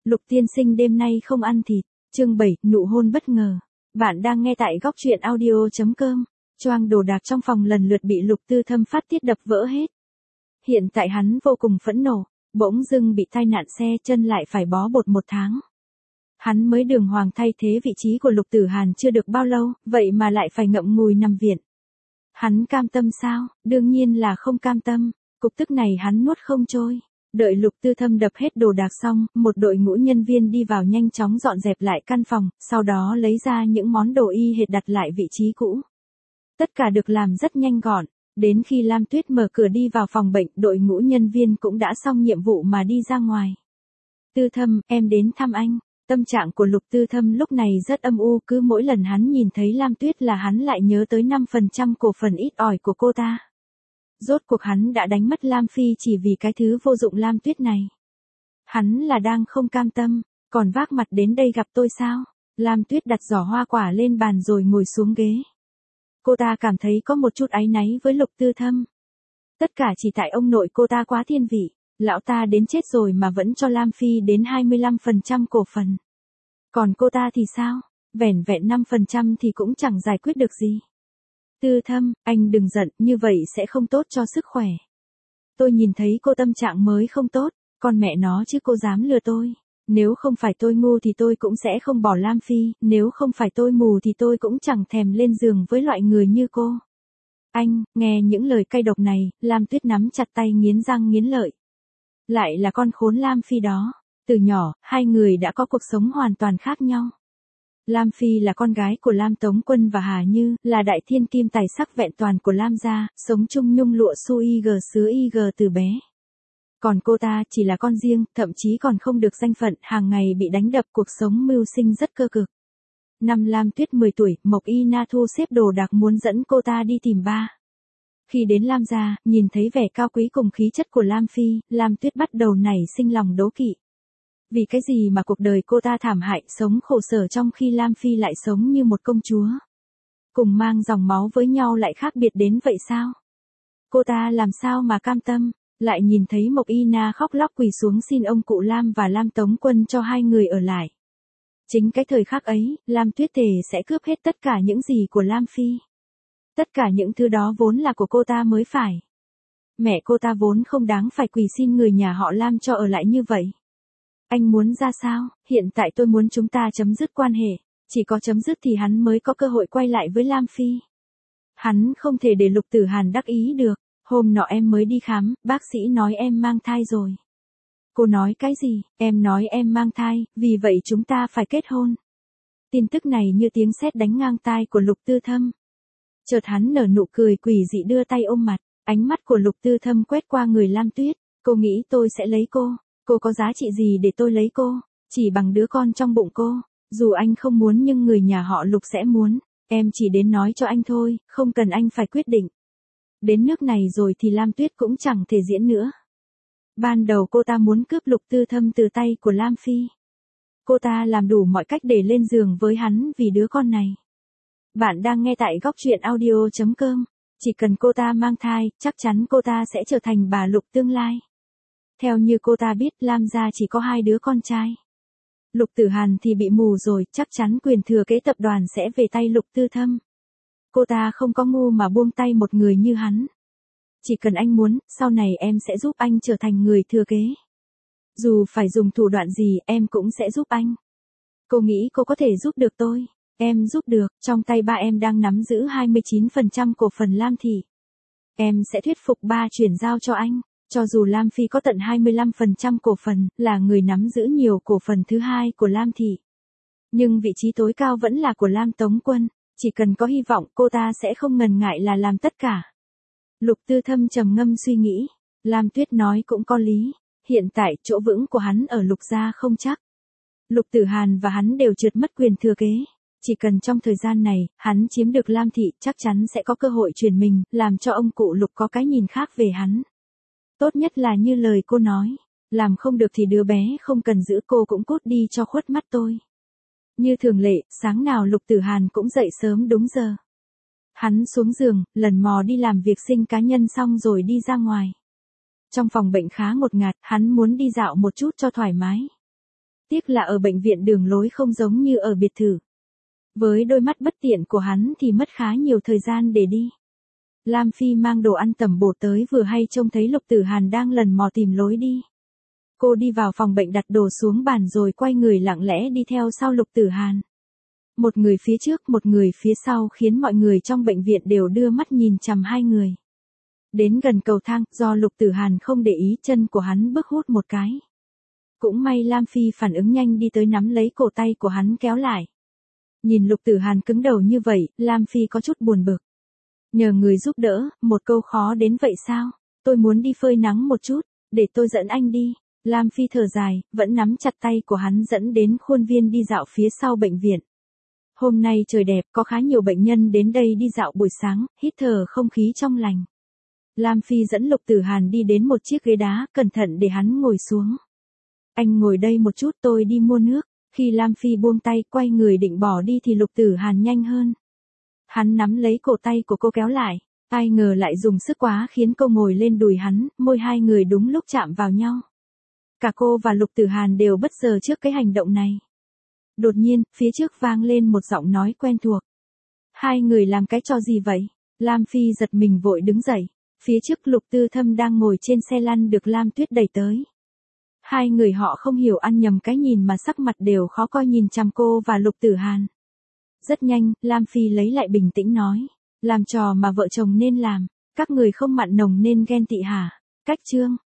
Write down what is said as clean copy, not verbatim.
Lục tiên sinh đêm nay không ăn thịt. Chương 7, nụ hôn bất ngờ. Bạn đang nghe tại góc truyện audio.com. Choang đồ đạc trong phòng lần lượt bị Lục Tư Thâm phát tiết đập vỡ hết. Hiện tại hắn vô cùng phẫn nộ, bỗng dưng bị tai nạn xe chân lại phải bó bột 1 tháng. Hắn mới đường hoàng thay thế vị trí của Lục Tử Hàn chưa được bao lâu, vậy mà lại phải ngậm ngùi nằm viện. Hắn cam tâm sao? Đương nhiên là không cam tâm, cục tức này hắn nuốt không trôi. Đợi Lục Tư Thâm đập hết đồ đạc xong, một đội ngũ nhân viên đi vào nhanh chóng dọn dẹp lại căn phòng, sau đó lấy ra những món đồ y hệt đặt lại vị trí cũ. Tất cả được làm rất nhanh gọn, đến khi Lam Tuyết mở cửa đi vào phòng bệnh, đội ngũ nhân viên cũng đã xong nhiệm vụ mà đi ra ngoài. Tư Thâm, em đến thăm anh. Tâm trạng của Lục Tư Thâm lúc này rất âm u, cứ mỗi lần hắn nhìn thấy Lam Tuyết là hắn lại nhớ tới 5% cổ phần ít ỏi của cô ta. Rốt cuộc hắn đã đánh mất Lam Phi chỉ vì cái thứ vô dụng Lam Tuyết này. Hắn là đang không cam tâm, còn vác mặt đến đây gặp tôi sao? Lam Tuyết đặt giỏ hoa quả lên bàn rồi ngồi xuống ghế. Cô ta cảm thấy có một chút áy náy với Lục Tư Thâm. Tất cả chỉ tại ông nội cô ta quá thiên vị, lão ta đến chết rồi mà vẫn cho Lam Phi đến 25% cổ phần. Còn cô ta thì sao? Vẻn vẹn 5% thì cũng chẳng giải quyết được gì. Tư Thâm, anh đừng giận, như vậy sẽ không tốt cho sức khỏe. Tôi nhìn thấy cô tâm trạng mới không tốt, con mẹ nó chứ cô dám lừa tôi. Nếu không phải tôi ngu thì tôi cũng sẽ không bỏ Lam Phi, nếu không phải tôi mù thì tôi cũng chẳng thèm lên giường với loại người như cô. Anh, nghe những lời cay độc này, Lam Tuyết nắm chặt tay nghiến răng nghiến lợi. Lại là con khốn Lam Phi đó. Từ nhỏ, hai người đã có cuộc sống hoàn toàn khác nhau. Lam Phi là con gái của Lam Tống Quân và Hà Như, là đại thiên kim tài sắc vẹn toàn của Lam gia, sống chung nhung lụa su y xứ y từ bé. Còn cô ta chỉ là con riêng, thậm chí còn không được danh phận, hàng ngày bị đánh đập, cuộc sống mưu sinh rất cơ cực. Năm Lam Tuyết 10 tuổi, Mộc Y Na thu xếp đồ đạc muốn dẫn cô ta đi tìm ba. Khi đến Lam gia, nhìn thấy vẻ cao quý cùng khí chất của Lam Phi, Lam Tuyết bắt đầu nảy sinh lòng đố kỵ. Vì cái gì mà cuộc đời cô ta thảm hại, sống khổ sở trong khi Lam Phi lại sống như một công chúa. Cùng mang dòng máu với nhau lại khác biệt đến vậy sao? Cô ta làm sao mà cam tâm, lại nhìn thấy Mộc Y Na khóc lóc quỳ xuống xin ông cụ Lam và Lam Tống Quân cho hai người ở lại. Chính cái thời khắc ấy, Lam Tuyết thề sẽ cướp hết tất cả những gì của Lam Phi. Tất cả những thứ đó vốn là của cô ta mới phải. Mẹ cô ta vốn không đáng phải quỳ xin người nhà họ Lam cho ở lại như vậy. Anh muốn ra sao? Hiện tại tôi muốn chúng ta chấm dứt quan hệ. Chỉ có chấm dứt thì hắn mới có cơ hội quay lại với Lam Phi. Hắn không thể để Lục Tử Hàn đắc ý được. Hôm nọ em mới đi khám, bác sĩ nói em mang thai rồi. Cô nói cái gì? Em nói em mang thai, vì vậy chúng ta phải kết hôn. Tin tức này như tiếng sét đánh ngang tai của Lục Tư Thâm. Chợt hắn nở nụ cười quỷ dị đưa tay ôm mặt, ánh mắt của Lục Tư Thâm quét qua người Lam Tuyết. Cô nghĩ tôi sẽ lấy cô? Cô có giá trị gì để tôi lấy cô? Chỉ bằng đứa con trong bụng cô. Dù anh không muốn nhưng người nhà họ Lục sẽ muốn. Em chỉ đến nói cho anh thôi, không cần anh phải quyết định. Đến nước này rồi thì Lam Tuyết cũng chẳng thể diễn nữa. Ban đầu cô ta muốn cướp Lục Tư Thâm từ tay của Lam Phi. Cô ta làm đủ mọi cách để lên giường với hắn vì đứa con này. Bạn đang nghe tại góc truyện audio.com. Chỉ cần cô ta mang thai, chắc chắn cô ta sẽ trở thành bà Lục tương lai. Theo như cô ta biết, Lam gia chỉ có 2 đứa con trai. Lục Tử Hàn thì bị mù rồi, chắc chắn quyền thừa kế tập đoàn sẽ về tay Lục Tư Thâm. Cô ta không có ngu mà buông tay một người như hắn. Chỉ cần anh muốn, sau này em sẽ giúp anh trở thành người thừa kế. Dù phải dùng thủ đoạn gì, em cũng sẽ giúp anh. Cô nghĩ cô có thể giúp được tôi? Em giúp được, trong tay ba em đang nắm giữ 29% cổ phần Lam thị. Em sẽ thuyết phục ba chuyển giao cho anh. Cho dù Lam Phi có tận 25% cổ phần, là người nắm giữ nhiều cổ phần thứ hai của Lam thị. Nhưng vị trí tối cao vẫn là của Lam Tống Quân, chỉ cần có hy vọng cô ta sẽ không ngần ngại là làm tất cả. Lục Tư Thâm trầm ngâm suy nghĩ, Lam Tuyết nói cũng có lý, hiện tại chỗ vững của hắn ở Lục gia không chắc. Lục Tử Hàn và hắn đều trượt mất quyền thừa kế. Chỉ cần trong thời gian này, hắn chiếm được Lam thị chắc chắn sẽ có cơ hội chuyển mình, làm cho ông cụ Lục có cái nhìn khác về hắn. Tốt nhất là như lời cô nói, làm không được thì đứa bé không cần giữ cô cũng cút đi cho khuất mắt tôi. Như thường lệ, sáng nào Lục Tử Hàn cũng dậy sớm đúng giờ. Hắn xuống giường, lần mò đi làm việc sinh cá nhân xong rồi đi ra ngoài. Trong phòng bệnh khá ngột ngạt, hắn muốn đi dạo một chút cho thoải mái. Tiếc là ở bệnh viện đường lối không giống như ở biệt thự. Với đôi mắt bất tiện của hắn thì mất khá nhiều thời gian để đi. Lam Phi mang đồ ăn tẩm bổ tới vừa hay trông thấy Lục Tử Hàn đang lần mò tìm lối đi. Cô đi vào phòng bệnh đặt đồ xuống bàn rồi quay người lặng lẽ đi theo sau Lục Tử Hàn. Một người phía trước, một người phía sau khiến mọi người trong bệnh viện đều đưa mắt nhìn chằm hai người. Đến gần cầu thang, do Lục Tử Hàn không để ý chân của hắn bước hút một cái. Cũng may Lam Phi phản ứng nhanh đi tới nắm lấy cổ tay của hắn kéo lại. Nhìn Lục Tử Hàn cứng đầu như vậy, Lam Phi có chút buồn bực. Nhờ người giúp đỡ, một câu khó đến vậy sao? Tôi muốn đi phơi nắng một chút, để tôi dẫn anh đi. Lam Phi thở dài, vẫn nắm chặt tay của hắn dẫn đến khuôn viên đi dạo phía sau bệnh viện. Hôm nay trời đẹp, có khá nhiều bệnh nhân đến đây đi dạo buổi sáng, hít thở không khí trong lành. Lam Phi dẫn Lục Tử Hàn đi đến một chiếc ghế đá, cẩn thận để hắn ngồi xuống. Anh ngồi đây một chút, tôi đi mua nước. Khi Lam Phi buông tay quay người định bỏ đi thì Lục Tử Hàn nhanh hơn. Hắn nắm lấy cổ tay của cô kéo lại, ai ngờ lại dùng sức quá khiến cô ngồi lên đùi hắn, môi hai người đúng lúc chạm vào nhau. Cả cô và Lục Tử Hàn đều bất ngờ trước cái hành động này. Đột nhiên, phía trước vang lên một giọng nói quen thuộc. Hai người làm cái trò gì vậy? Lam Phi giật mình vội đứng dậy. Phía trước Lục Tư Thâm đang ngồi trên xe lăn được Lam Tuyết đẩy tới. Hai người họ không hiểu ăn nhầm cái nhìn mà sắc mặt đều khó coi nhìn chằm cô và Lục Tử Hàn. Rất nhanh, Lam Phi lấy lại bình tĩnh nói. Làm trò mà vợ chồng nên làm. Các người không mặn nồng nên ghen tị hả? Cách chương.